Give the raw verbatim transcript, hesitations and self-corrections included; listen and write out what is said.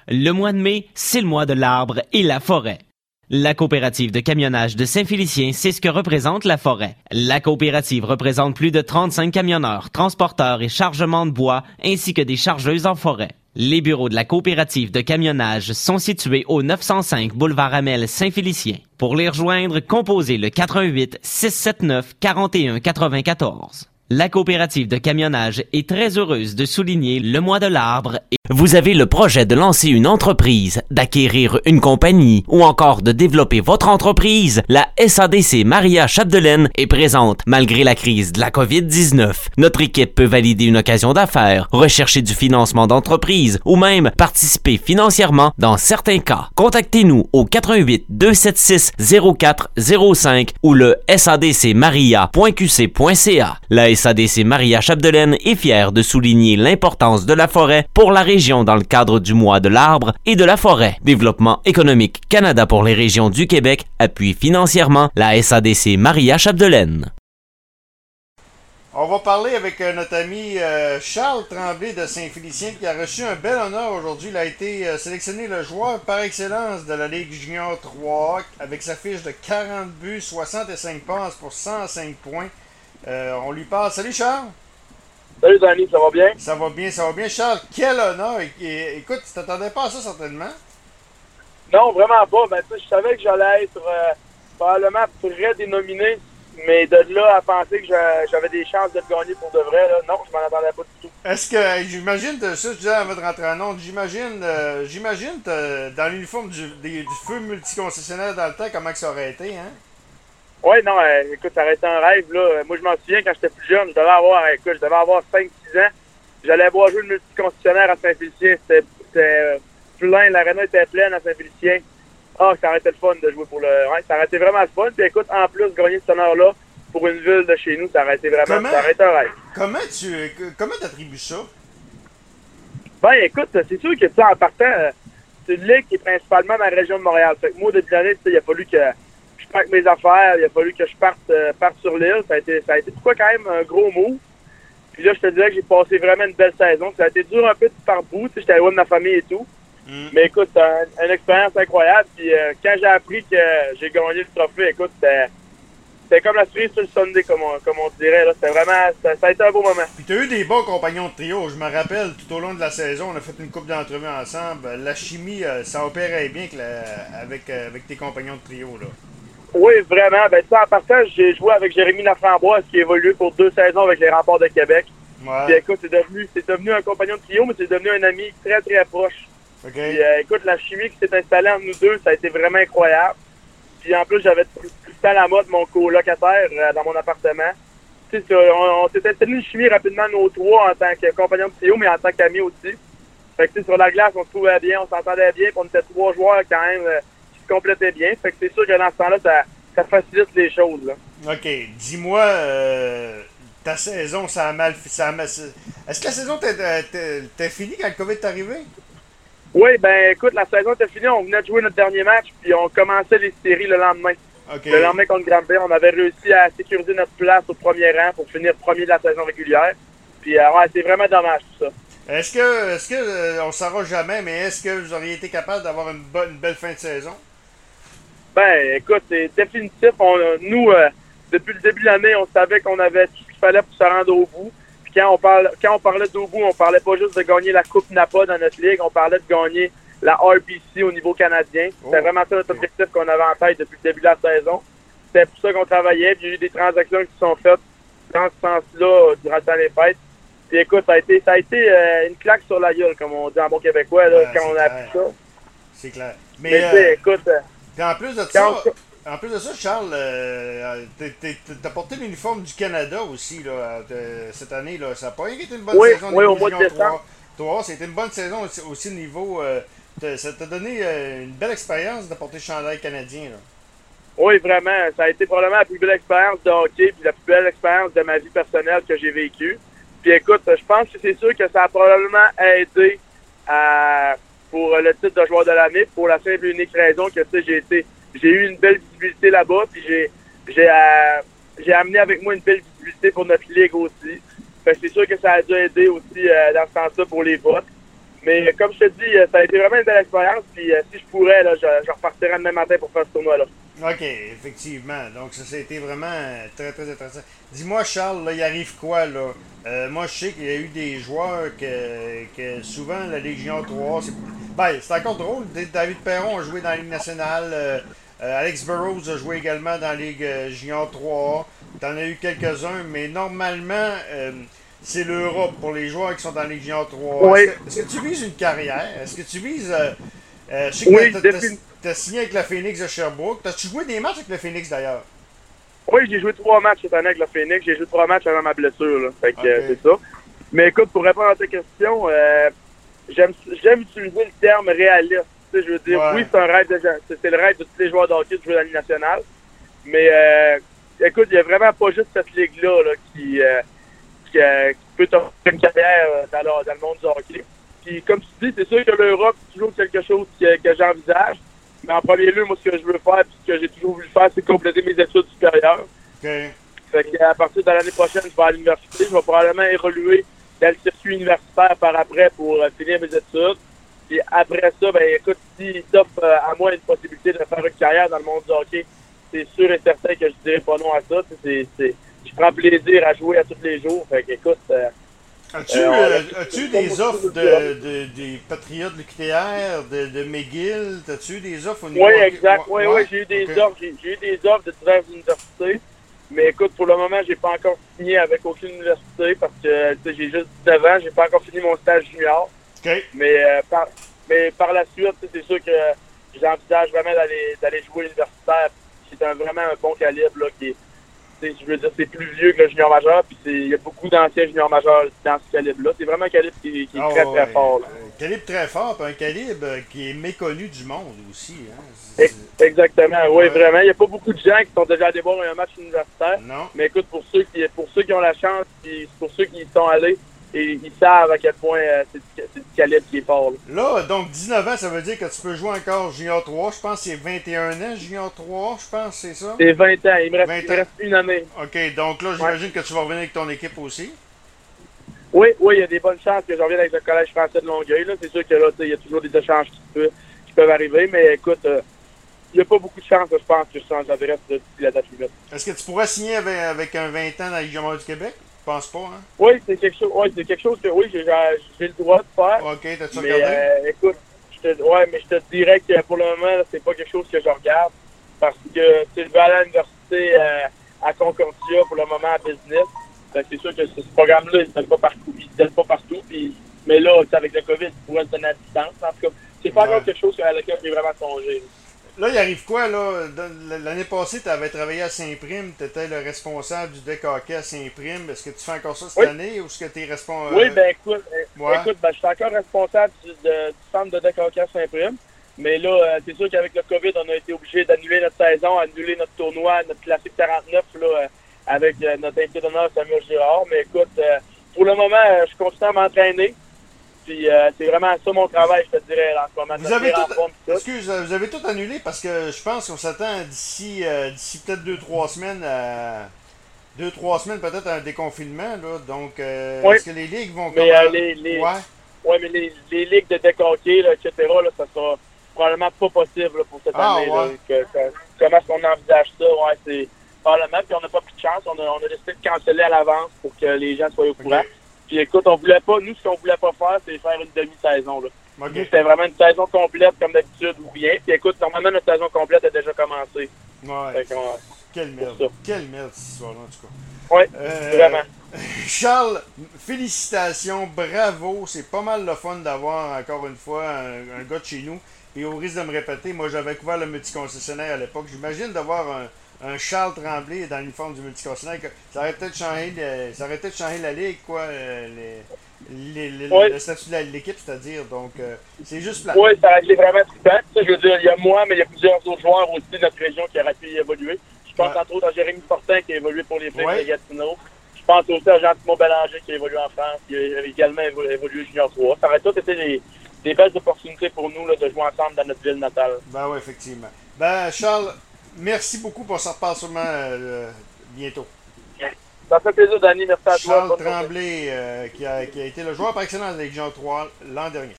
Le mois de mai, c'est le mois de l'arbre et la forêt. La coopérative de camionnage de Saint-Félicien sait ce que représente la forêt. La coopérative représente plus de trente-cinq camionneurs, transporteurs et chargements de bois, ainsi que des chargeuses en forêt. Les bureaux de la coopérative de camionnage sont situés au neuf cent cinq boulevard Amel Saint-Félicien. Pour les rejoindre, composez le quatre un huit, six sept neuf, quatre un neuf quatre. La coopérative de camionnage est très heureuse de souligner le mois de l'arbre. Et vous avez le projet de lancer une entreprise, d'acquérir une compagnie ou encore de développer votre entreprise? La S A D C Maria Chapdelaine est présente malgré la crise de la covid dix-neuf. Notre équipe peut valider une occasion d'affaires, rechercher du financement d'entreprise ou même participer financièrement dans certains cas. Contactez-nous au quatre un huit, deux sept six, zéro quatre zéro cinq ou le s a d c maria point q c point c a. La S A D C Maria Chapdelaine est fière de souligner l'importance de la forêt pour la région dans le cadre du mois de l'arbre et de la forêt. Développement économique Canada pour les régions du Québec appuie financièrement la S A D C Maria Chapdelaine. On va parler avec euh, notre ami euh, Charles Tremblay de Saint-Félicien qui a reçu un bel honneur aujourd'hui. Il a été euh, sélectionné le joueur par excellence de la Ligue Junior trois avec sa fiche de quarante buts, soixante-cinq passes pour cent cinq points. Euh, on lui parle. Salut Charles! Salut Danny, ça va bien? Ça va bien, ça va bien. Charles, quel honneur! Et, et, écoute, tu t'attendais pas à ça certainement? Non, vraiment pas. Ben, je savais que j'allais être euh, probablement très dénominé, mais de là à penser que j'avais des chances de le gagner pour de vrai, là, non, je m'en attendais pas du tout. Est-ce que, j'imagine, ça, je disais avant de rentrer en onde, j'imagine, euh, j'imagine dans l'uniforme du, des, du feu multiconcessionnaire dans le temps, comment que ça aurait été, hein? Oui, non, euh, écoute, ça aurait été un rêve, là. Moi, je m'en souviens, quand j'étais plus jeune, je devais avoir, écoute, je devais avoir cinq six ans. J'allais voir jouer le multiconcessionnaire à Saint-Félicien. C'était euh, plein, l'aréna était pleine à Saint-Félicien. Ah, oh, ça aurait été le fun de jouer pour le... Ouais, ça aurait été vraiment le fun. Puis écoute, en plus, gagner cet honneur-là pour une ville de chez nous, ça aurait été vraiment... Comment, ça aurait été un rêve. Comment tu... Comment t'attribues ça? Ben, écoute, c'est sûr que, ça, en partant, c'est une ligue qui est principalement dans la région de Montréal. Fait que moi, depuis l'année, il a fallu que... je pack mes affaires, il a fallu que je parte, euh, parte sur l'île. Ça a été, ça a été pourquoi quand même un gros mot. Puis là, je te dirais que j'ai passé vraiment une belle saison. Ça a été dur un peu par bout, tu sais, j'étais loin de ma famille et tout. Mm. Mais écoute, c'est un, une expérience incroyable. Puis euh, quand j'ai appris que j'ai gagné le trophée, écoute, c'était, c'était comme la cerise sur le Sunday, comme on, comme on dirait. Là. C'était vraiment, ça, ça a été un beau moment. Puis tu as eu des bons compagnons de trio. Je me rappelle, tout au long de la saison, on a fait une couple d'entrevues ensemble. La chimie, ça opérait bien que la, avec, avec tes compagnons de trio, là. Oui, vraiment. Ben, en partant, j'ai joué avec Jérémy Laframboise qui a évolué pour deux saisons avec les Remparts de Québec. Ouais. Puis écoute, c'est devenu, c'est devenu un compagnon de trio, mais c'est devenu un ami très, très proche. Okay. Puis euh, écoute, la chimie qui s'est installée entre nous deux, ça a été vraiment incroyable. Puis en plus, j'avais Tristan Lamotte, mon colocataire, euh, dans mon appartement. Tu sais, on, on s'est installé une chimie rapidement, nos trois, en tant que compagnons de trio, mais en tant qu'amis aussi. Fait que tu sais, sur la glace, on se trouvait bien, on s'entendait bien, puis on était trois joueurs quand même... Euh, complétait bien. Fait que c'est sûr que dans ce temps-là, ça, ça facilite les choses. Là. OK. Dis-moi, euh, ta saison, ça a mal... Ça a mal est-ce que la saison t'es finie quand le COVID est arrivé? Oui, ben écoute, la saison était finie. On venait de jouer notre dernier match, puis on commençait les séries le lendemain. Okay. Le lendemain contre Granby, on avait réussi à sécuriser notre place au premier rang pour finir premier de la saison régulière. Puis euh, ouais, c'est vraiment dommage tout ça. Est-ce que, est-ce que euh, on ne saura jamais, mais est-ce que vous auriez été capable d'avoir une, bonne, une belle fin de saison? Ben, écoute, c'est définitif. On, nous, euh, depuis le début de l'année, on savait qu'on avait tout ce qu'il fallait pour se rendre au bout. Puis quand on, parle, quand on parlait d'au bout, on parlait pas juste de gagner la Coupe Napa dans notre ligue, on parlait de gagner la R B C au niveau canadien. Oh. C'était vraiment ça notre objectif qu'on avait en tête depuis le début de la saison. C'était pour ça qu'on travaillait. Puis il y a eu des transactions qui se sont faites dans ce sens-là durant le temps des fêtes. Puis écoute, ça a été, ça a été euh, une claque sur la gueule, comme on dit en bon québécois, là, ouais, quand on a appris ça. C'est clair. Mais, Mais euh, écoute... Euh, Puis en plus de ça, en plus de ça, Charles, euh, t'as porté l'uniforme du Canada aussi là, cette année. Là. Ça n'a pas été une bonne oui, saison. Oui, au mois de décembre. Toi, c'était une bonne saison aussi, aussi au niveau... Euh, ça t'a donné euh, une belle expérience de porter le chandail canadien. Là. Oui, vraiment. Ça a été probablement la plus belle expérience de hockey puis la plus belle expérience de ma vie personnelle que j'ai vécue. Puis écoute, je pense que c'est sûr que ça a probablement aidé à... pour le titre de joueur de l'année, pour la simple et unique raison que tu sais, j'ai été, j'ai eu une belle visibilité là-bas, puis j'ai, j'ai, euh, j'ai amené avec moi une belle visibilité pour notre ligue aussi. Fait que c'est sûr que ça a dû aider aussi euh, dans ce sens-là pour les votes. Mais comme je te dis, ça a été vraiment une belle expérience. Puis euh, si je pourrais, là, je, je repartirais demain matin pour faire ce tournoi-là. OK, effectivement. Donc, ça, ça a été vraiment très, très intéressant. Dis-moi, Charles, là, il arrive quoi, là? Euh, moi, je sais qu'il y a eu des joueurs que, que souvent, la Ligue Junior trois, c'est ben, c'est encore drôle. David Perron a joué dans la Ligue nationale. Euh, euh, Alex Burrows a joué également dans la Ligue euh, Junior trois A. T'en as eu quelques-uns, mais normalement, euh, c'est l'Europe pour les joueurs qui sont dans la Ligue Junior trois A. Oui. Est-ce que, est-ce que tu vises une carrière? Est-ce que tu vises... Euh, euh, je sais Oui, que t'as, t'as, définitivement. t'as signé avec la Phoenix de Sherbrooke. T'as-tu joué des matchs avec le Phoenix, d'ailleurs? Oui, j'ai joué trois matchs cette année avec le Phoenix. J'ai joué trois matchs avant ma blessure. Là. Fait que Okay. euh, c'est ça. Mais écoute, pour répondre à ta question, euh, j'aime j'aime utiliser le terme réaliste. Tu sais, je veux dire, Ouais. oui, c'est un rêve de c'est, c'est le rêve de tous les joueurs de hockey de jouer dans la Ligue nationale. Mais euh, écoute, il n'y a vraiment pas juste cette ligue-là là, qui, euh, qui, euh, qui peut t'offrir une carrière euh, dans, le, dans le monde du hockey. Puis comme tu dis, c'est sûr que l'Europe, c'est toujours quelque chose que, que j'envisage. Mais en premier lieu, moi, ce que je veux faire, puis ce que j'ai toujours voulu faire, c'est compléter mes études supérieures. OK. Fait qu'à partir de l'année prochaine, je vais à l'université. Je vais probablement évoluer dans le circuit universitaire par après pour euh, finir mes études. Puis après ça, ben écoute, s'il t'offre euh, à moi une possibilité de faire une carrière dans le monde du hockey, c'est sûr et certain que je dirais pas non à ça. C'est, c'est, je prends plaisir à jouer à tous les jours. Fait qu'écoute... Euh, As-tu, euh, euh, a- as-tu des offres de, de, des Patriotes de l'U Q T R, de, de McGill? As-tu des offres au niveau... Oui, exact. Oui, Ouais, oui, j'ai eu des ok. offres. J'ai, j'ai eu des offres de diverses universités. Mais écoute, pour le moment, j'ai pas encore signé avec aucune université parce que tu sais, j'ai juste dix-neuf ans, j'ai pas encore fini mon stage junior. OK. Mais euh, par mais par la suite, tu sais, c'est sûr que j'envisage vraiment d'aller d'aller jouer universitaire. C'est un, vraiment un bon calibre là, qui est, tu sais, je veux dire, c'est plus vieux que le junior majeur, puis c'est- il y a beaucoup d'anciens juniors majeurs dans ce calibre-là. C'est vraiment un calibre qui, qui est Ah, très, ouais, très fort. Là. Un calibre très fort, puis un calibre qui est méconnu du monde aussi. Hein. C'est- Ex- Exactement, oui, Ouais. vraiment. Il n'y a pas beaucoup de gens qui sont déjà allés voir un match universitaire. Non. Mais écoute, pour ceux qui pour ceux qui ont la chance, puis pour ceux qui y sont allés, et ils savent à quel point euh, c'est, du- c'est du calibre qui est fort. Là. Là, donc dix-neuf ans, ça veut dire que tu peux jouer encore Junior trois. Je pense que c'est vingt et un ans, Junior trois, je pense, c'est ça? C'est vingt ans, il me reste, vingt il me ans. reste une année. OK, donc là, j'imagine que tu vas revenir avec ton équipe aussi. Oui, oui, il y a des bonnes chances que je revienne avec le Collège français de Longueuil. Là. C'est sûr que là, tu sais, il y a toujours des échanges qui, peut- qui peuvent arriver, mais écoute, euh, il n'y a pas beaucoup de chances, je pense, que je change d'adresse d'ici la date limite. Est-ce que tu pourrais signer avec, avec un vingt ans dans la Ligue majeure du Québec? Je pense pas, hein? Oui, c'est quelque chose, ouais, c'est quelque chose que oui, j'ai, j'ai le droit de faire. OK, t'as-tu Mais regardé? euh, écoute, je te, ouais, mais je te dirais que pour le moment, là, c'est pas quelque chose que je regarde. Parce que tu sais, je vais aller à l'université euh, à Concordia pour le moment à business. Fait que c'est sûr que ce, ce programme-là, il ne se donne pas partout. Il se donne pas partout. Puis, mais là, tu sais, avec le COVID, il pourrait se donner à distance. En tout cas, c'est pas Ouais. encore quelque chose à laquelle j'ai vraiment songé. Là, il arrive quoi, là? Dans- L'année passée, tu avais travaillé à Saint-Prime, tu étais le responsable du deck hockey à Saint-Prime. Est-ce que tu fais encore ça cette Oui. année ou est-ce que tu es responsable? Oui, ben écoute, euh, ouais. écoute ben, je suis encore responsable du, de- du centre de deck hockey à Saint-Prime. Mais là, euh, c'est sûr qu'avec le COVID, on a été obligé d'annuler notre saison, annuler notre tournoi, notre classique quarante-neuf, là, euh, avec euh, notre invité d'honneur Samuel Girard. Mais écoute, euh, pour le moment, euh, je continue à m'entraîner. Puis euh, c'est vraiment ça mon travail, je te dirais, en ce moment. Vous Notre avez, tir en tout, forme, tout ça. excuse, vous avez tout annulé parce que je pense qu'on s'attend d'ici euh, d'ici peut-être deux trois semaines à deux trois semaines peut-être à un déconfinement. Là. Donc, euh, Oui. est-ce que les ligues vont Mais, comment- euh, les- les- Ouais. Ouais, mais les, les ligues de deck hockey, là, et cetera, là, ça sera probablement pas possible là, pour cette Ah, année. Là, ouais. que- que- comment est-ce qu'on envisage ça? Ouais, c'est probablement. Puis on n'a pas plus de chance. On a, on a décidé de canceller à l'avance pour que les gens soient au courant. Ok. Puis écoute, on voulait pas, nous, ce qu'on voulait pas faire, c'est faire une demi-saison. Là. Ok. Nous, c'était vraiment une saison complète comme d'habitude ou rien. Puis écoute, normalement, notre saison complète a déjà commencé. Ouais. Fait qu'on- Quelle merde. ça. Quelle merde cette histoire-là, en tout cas. Ouais, Euh, vraiment. Charles, félicitations, bravo. C'est pas mal le fun d'avoir encore une fois un, un gars de chez nous. Et au risque de me répéter, moi j'avais couvert le multiconcessionnaire à l'époque. J'imagine d'avoir un, un Charles Tremblay dans l'uniforme du multiconcessionnaire. que Ça aurait peut-être changé, le- ça aurait peut-être changé la ligue, quoi. euh, les- les- les- Ouais. Le statut de la- l'équipe, c'est-à-dire. Donc, euh, c'est juste plat. Oui, ça a été vraiment trippant. Ça, je veux dire, il y a moi, mais il y a plusieurs autres joueurs aussi de notre région qui auraient pu y évoluer. Je pense Ouais. entre autres à Jérémy Fortin qui a évolué pour les Flames Ouais. de Gatineau. Je pense aussi à Jean-Simon Bélanger qui a évolué en France, qui a également évo- évolué Junior trois. Ça aurait tout été des, des belles opportunités pour nous là, de jouer ensemble dans notre ville natale. Ben oui, effectivement. Ben, Charles, merci beaucoup pour ça reparle sûrement euh, bientôt. Ça fait plaisir, Danny. Merci à toi. Charles Bonne journée. Tremblay, euh, qui, a, qui a été le joueur par excellence de la Ligue trois l'an dernier.